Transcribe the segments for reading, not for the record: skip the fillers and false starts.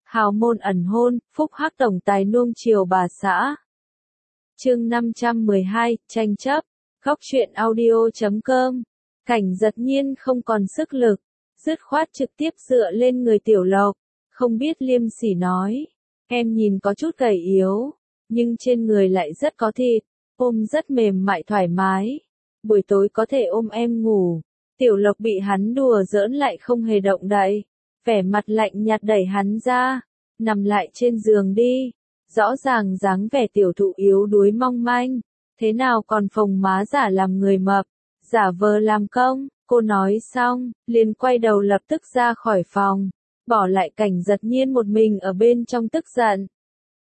Hào môn ẩn hôn, phúc hắc tổng tài nuông chiều bà xã. Chương 512, tranh chấp. Góc truyện audio.com. Cảnh Giật Nhiên không còn sức lực, dứt khoát trực tiếp dựa lên người Tiểu Lộc, không biết liêm sỉ nói, em nhìn có chút gầy yếu, nhưng trên người lại rất có thịt, ôm rất mềm mại thoải mái, buổi tối có thể ôm em ngủ. Tiểu Lộc bị hắn đùa giỡn lại không hề động đậy, vẻ mặt lạnh nhạt đẩy hắn ra, nằm lại trên giường đi. Rõ ràng dáng vẻ tiểu thụ yếu đuối mong manh, thế nào còn phồng má giả làm người mập, giả vờ làm công. Cô nói xong, liền quay đầu lập tức ra khỏi phòng, bỏ lại Cảnh Giật Nhiên một mình ở bên trong tức giận.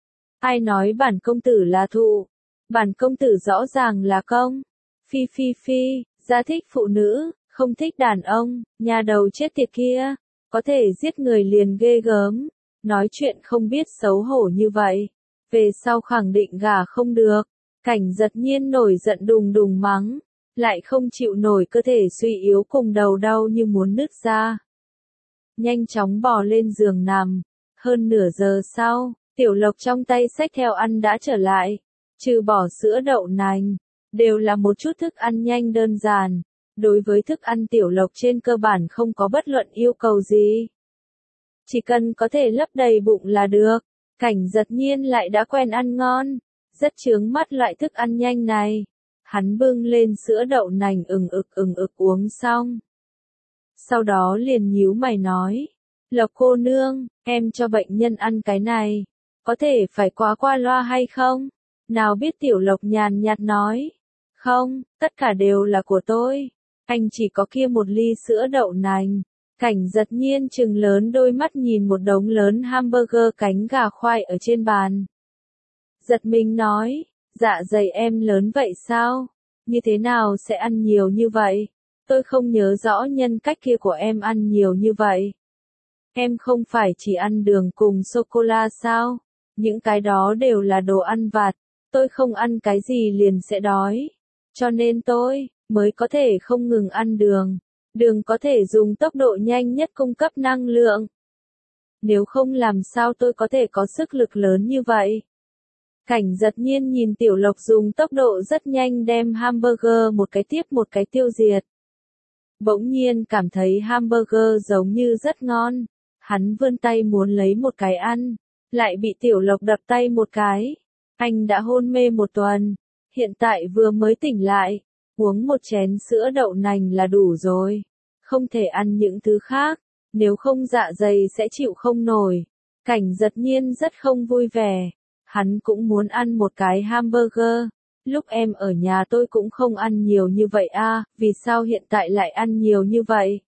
Ai nói bản công tử là thụ? Bản công tử rõ ràng là công. Phi phi phi, gia thích phụ nữ, không thích đàn ông, nhà đầu chết tiệt kia, có thể giết người liền ghê gớm, nói chuyện không biết xấu hổ như vậy, về sau khẳng định gả không được. Cảnh Giật Nhiên nổi giận đùng đùng mắng, lại không chịu nổi cơ thể suy yếu cùng đầu đau như muốn nứt ra. Nhanh chóng bò lên giường nằm, hơn nửa giờ sau, Tiểu Lộc trong tay xách theo ăn đã trở lại, trừ bỏ sữa đậu nành, đều là một chút thức ăn nhanh đơn giản. Đối với thức ăn Tiểu Lộc trên cơ bản không có bất luận yêu cầu gì. Chỉ cần có thể lấp đầy bụng là được. Cảnh Giật Nhiên lại đã quen ăn ngon, rất chướng mắt loại thức ăn nhanh này. Hắn bưng lên sữa đậu nành ừng ực uống xong. Sau đó liền nhíu mày nói, Lộc cô nương, em cho bệnh nhân ăn cái này, có thể phải quá qua loa hay không? Nào biết Tiểu Lộc nhàn nhạt nói, không, tất cả đều là của tôi, anh chỉ có kia một ly sữa đậu nành. Cảnh Giật Nhiên trừng lớn đôi mắt nhìn một đống lớn hamburger cánh gà khoai ở trên bàn. Giật mình nói, dạ dày em lớn vậy sao? Như thế nào sẽ ăn nhiều như vậy? Tôi không nhớ rõ nhân cách kia của em ăn nhiều như vậy. Em không phải chỉ ăn đường cùng sô-cô-la sao? Những cái đó đều là đồ ăn vặt. Tôi không ăn cái gì liền sẽ đói. Cho nên tôi mới có thể không ngừng ăn đường. Đường có thể dùng tốc độ nhanh nhất cung cấp năng lượng. Nếu không làm sao tôi có thể có sức lực lớn như vậy? Cảnh Giật Nhiên nhìn Tiểu Lộc dùng tốc độ rất nhanh đem hamburger một cái tiếp một cái tiêu diệt. Bỗng nhiên cảm thấy hamburger giống như rất ngon. Hắn vươn tay muốn lấy một cái ăn, lại bị Tiểu Lộc đập tay một cái. Anh đã hôn mê một tuần, hiện tại vừa mới tỉnh lại, uống một chén sữa đậu nành là đủ rồi. Không thể ăn những thứ khác, nếu không dạ dày sẽ chịu không nổi. Cảnh Giật Nhiên rất không vui vẻ. Hắn cũng muốn ăn một cái hamburger. Lúc em ở nhà tôi cũng không ăn nhiều như vậy à, vì sao hiện tại lại ăn nhiều như vậy?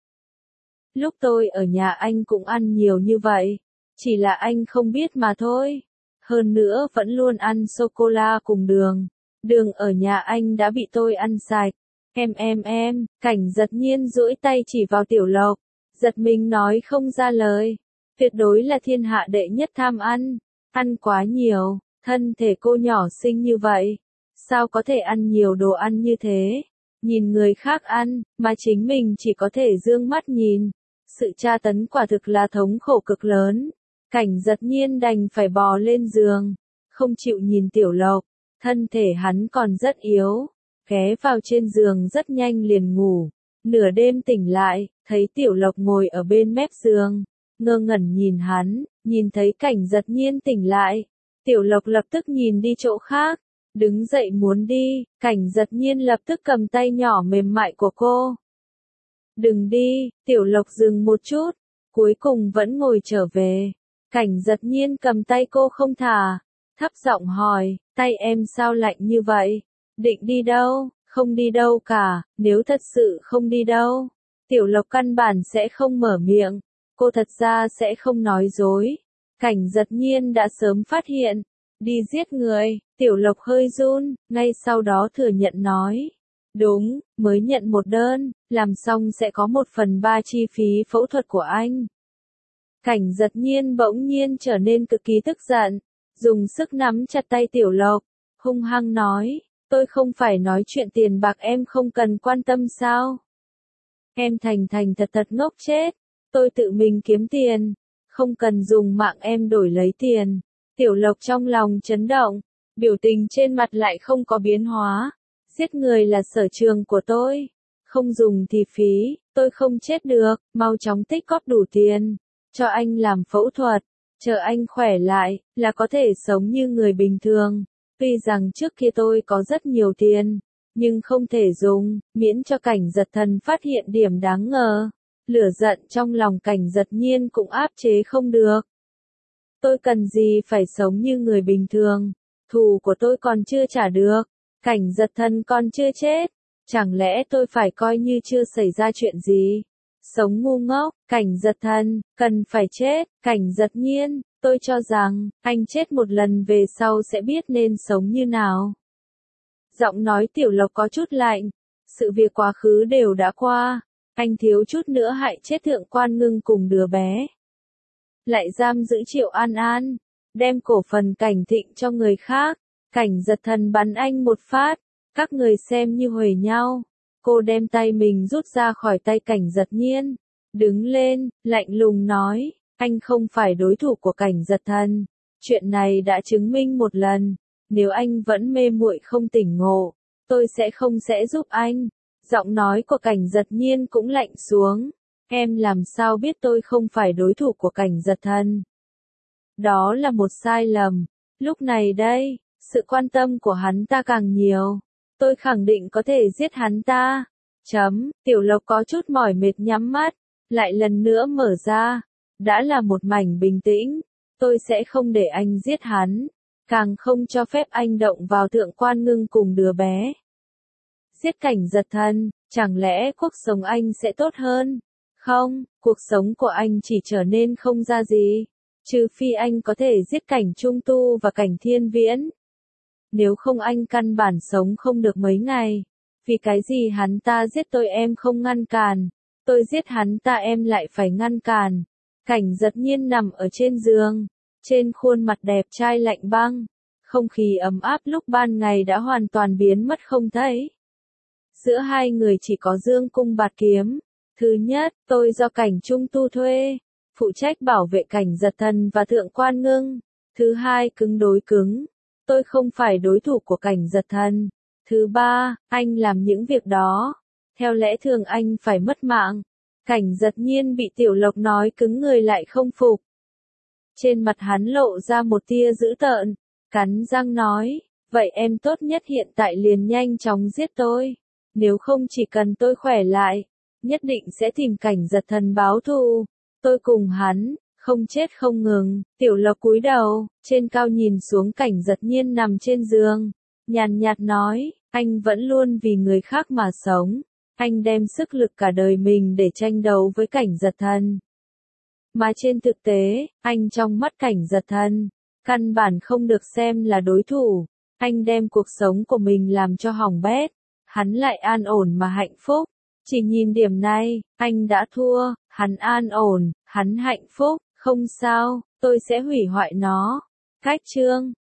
Lúc tôi ở nhà anh cũng ăn nhiều như vậy, chỉ là anh không biết mà thôi. Hơn nữa vẫn luôn ăn sô-cô-la cùng đường. Đường ở nhà anh đã bị tôi ăn sạch. Em, Cảnh Giật Nhiên duỗi tay chỉ vào Tiểu Lộc, giật mình nói không ra lời. Tuyệt đối là thiên hạ đệ nhất tham ăn quá nhiều, thân thể cô nhỏ xinh như vậy, sao có thể ăn nhiều đồ ăn như thế? Nhìn người khác ăn, mà chính mình chỉ có thể dương mắt nhìn. Sự tra tấn quả thực là thống khổ cực lớn. Cảnh Giật Nhiên đành phải bò lên giường, không chịu nhìn Tiểu Lộc, thân thể hắn còn rất yếu. Ghé vào trên giường rất nhanh liền ngủ. Nửa đêm tỉnh lại, thấy Tiểu Lộc ngồi ở bên mép giường, ngơ ngẩn nhìn hắn, nhìn thấy Cảnh Giật Nhiên tỉnh lại. Tiểu Lộc lập tức nhìn đi chỗ khác, đứng dậy muốn đi, Cảnh Giật Nhiên lập tức cầm tay nhỏ mềm mại của cô. Đừng đi, Tiểu Lộc dừng một chút, cuối cùng vẫn ngồi trở về. Cảnh Giật Nhiên cầm tay cô không thả, thấp giọng hỏi, tay em sao lạnh như vậy? Định đi đâu? Không đi đâu cả, nếu thật sự không đi đâu, Tiểu Lộc căn bản sẽ không mở miệng, cô thật ra sẽ không nói dối. Cảnh Giật Nhiên đã sớm phát hiện, đi giết người, Tiểu Lộc hơi run, ngay sau đó thừa nhận nói. Đúng, mới nhận một đơn, làm xong sẽ có 1/3 chi phí phẫu thuật của anh. Cảnh Giật Nhiên bỗng nhiên trở nên cực kỳ tức giận, dùng sức nắm chặt tay Tiểu Lộc, hung hăng nói. Tôi không phải nói chuyện tiền bạc em không cần quan tâm sao? Em thành thật ngốc chết, tôi tự mình kiếm tiền, không cần dùng mạng em đổi lấy tiền. Tiểu Lộc trong lòng chấn động, biểu tình trên mặt lại không có biến hóa. Giết người là sở trường của tôi. Không dùng thì phí, tôi không chết được, mau chóng tích góp đủ tiền. Cho anh làm phẫu thuật, chờ anh khỏe lại, là có thể sống như người bình thường. Tuy rằng trước kia tôi có rất nhiều tiền, nhưng không thể dùng, miễn cho Cảnh Giật Thần phát hiện điểm đáng ngờ. Lửa giận trong lòng Cảnh Giật Nhiên cũng áp chế không được. Tôi cần gì phải sống như người bình thường, thù của tôi còn chưa trả được, Cảnh Giật Thần còn chưa chết, chẳng lẽ tôi phải coi như chưa xảy ra chuyện gì? Sống ngu ngốc, Cảnh Giật Thần, cần phải chết, Cảnh Giật Nhiên, tôi cho rằng, anh chết một lần về sau sẽ biết nên sống như nào. Giọng nói Tiểu Lộc có chút lạnh, sự việc quá khứ đều đã qua, anh thiếu chút nữa hại chết Thượng Quan Ngưng cùng đứa bé. Lại giam giữ Triệu An An, đem cổ phần Cảnh Thịnh cho người khác, Cảnh Giật Thần bắn anh một phát, các người xem như huề nhau. Cô đem tay mình rút ra khỏi tay Cảnh Giật Nhiên, đứng lên, lạnh lùng nói, anh không phải đối thủ của Cảnh Giật Thần. Chuyện này đã chứng minh một lần, nếu anh vẫn mê muội không tỉnh ngộ, tôi sẽ không giúp anh. Giọng nói của Cảnh Giật Nhiên cũng lạnh xuống, em làm sao biết tôi không phải đối thủ của Cảnh Giật Thần? Đó là một sai lầm, lúc này đây, sự quan tâm của hắn ta càng nhiều. Tôi khẳng định có thể giết hắn ta. Tiểu Lộc có chút mỏi mệt nhắm mắt, lại lần nữa mở ra. Đã là một mảnh bình tĩnh, tôi sẽ không để anh giết hắn, càng không cho phép anh động vào Thượng Quan Ngưng cùng đứa bé. Giết Cảnh Giật Thần, chẳng lẽ cuộc sống anh sẽ tốt hơn? Không, cuộc sống của anh chỉ trở nên không ra gì, trừ phi anh có thể giết Cảnh Trung Tu và Cảnh Thiên Viễn. Nếu không anh căn bản sống không được mấy ngày. Vì cái gì hắn ta giết tôi em không ngăn cản, tôi giết hắn ta em lại phải ngăn cản. Cảnh Giật Nhiên nằm ở trên giường, trên khuôn mặt đẹp trai lạnh băng, không khí ấm áp lúc ban ngày đã hoàn toàn biến mất không thấy. Giữa hai người chỉ có dương cung bạt kiếm. Thứ nhất, tôi do Cảnh Trung Tu thuê, phụ trách bảo vệ Cảnh Giật Thần và Thượng Quan Ngưng. Thứ hai, cứng đối cứng. Tôi không phải đối thủ của Cảnh Giật Thần. Thứ ba, anh làm những việc đó, theo lẽ thường anh phải mất mạng. Cảnh Giật Nhiên bị Tiểu Lộc nói cứng người lại không phục. Trên mặt hắn lộ ra một tia dữ tợn, cắn răng nói, vậy em tốt nhất hiện tại liền nhanh chóng giết tôi. Nếu không chỉ cần tôi khỏe lại, nhất định sẽ tìm Cảnh Giật Thần báo thù. Tôi cùng hắn, không chết không ngừng. Tiểu Lộc cúi đầu, trên cao nhìn xuống Cảnh Giật Nhiên nằm trên giường, nhàn nhạt nói, anh vẫn luôn vì người khác mà sống. Anh đem sức lực cả đời mình để tranh đấu với Cảnh Giật Thần. Mà trên thực tế, anh trong mắt Cảnh Giật Thần, căn bản không được xem là đối thủ. Anh đem cuộc sống của mình làm cho hỏng bét, hắn lại an ổn mà hạnh phúc. Chỉ nhìn điểm này, anh đã thua, hắn an ổn, hắn hạnh phúc, không sao, tôi sẽ hủy hoại nó. Cách chương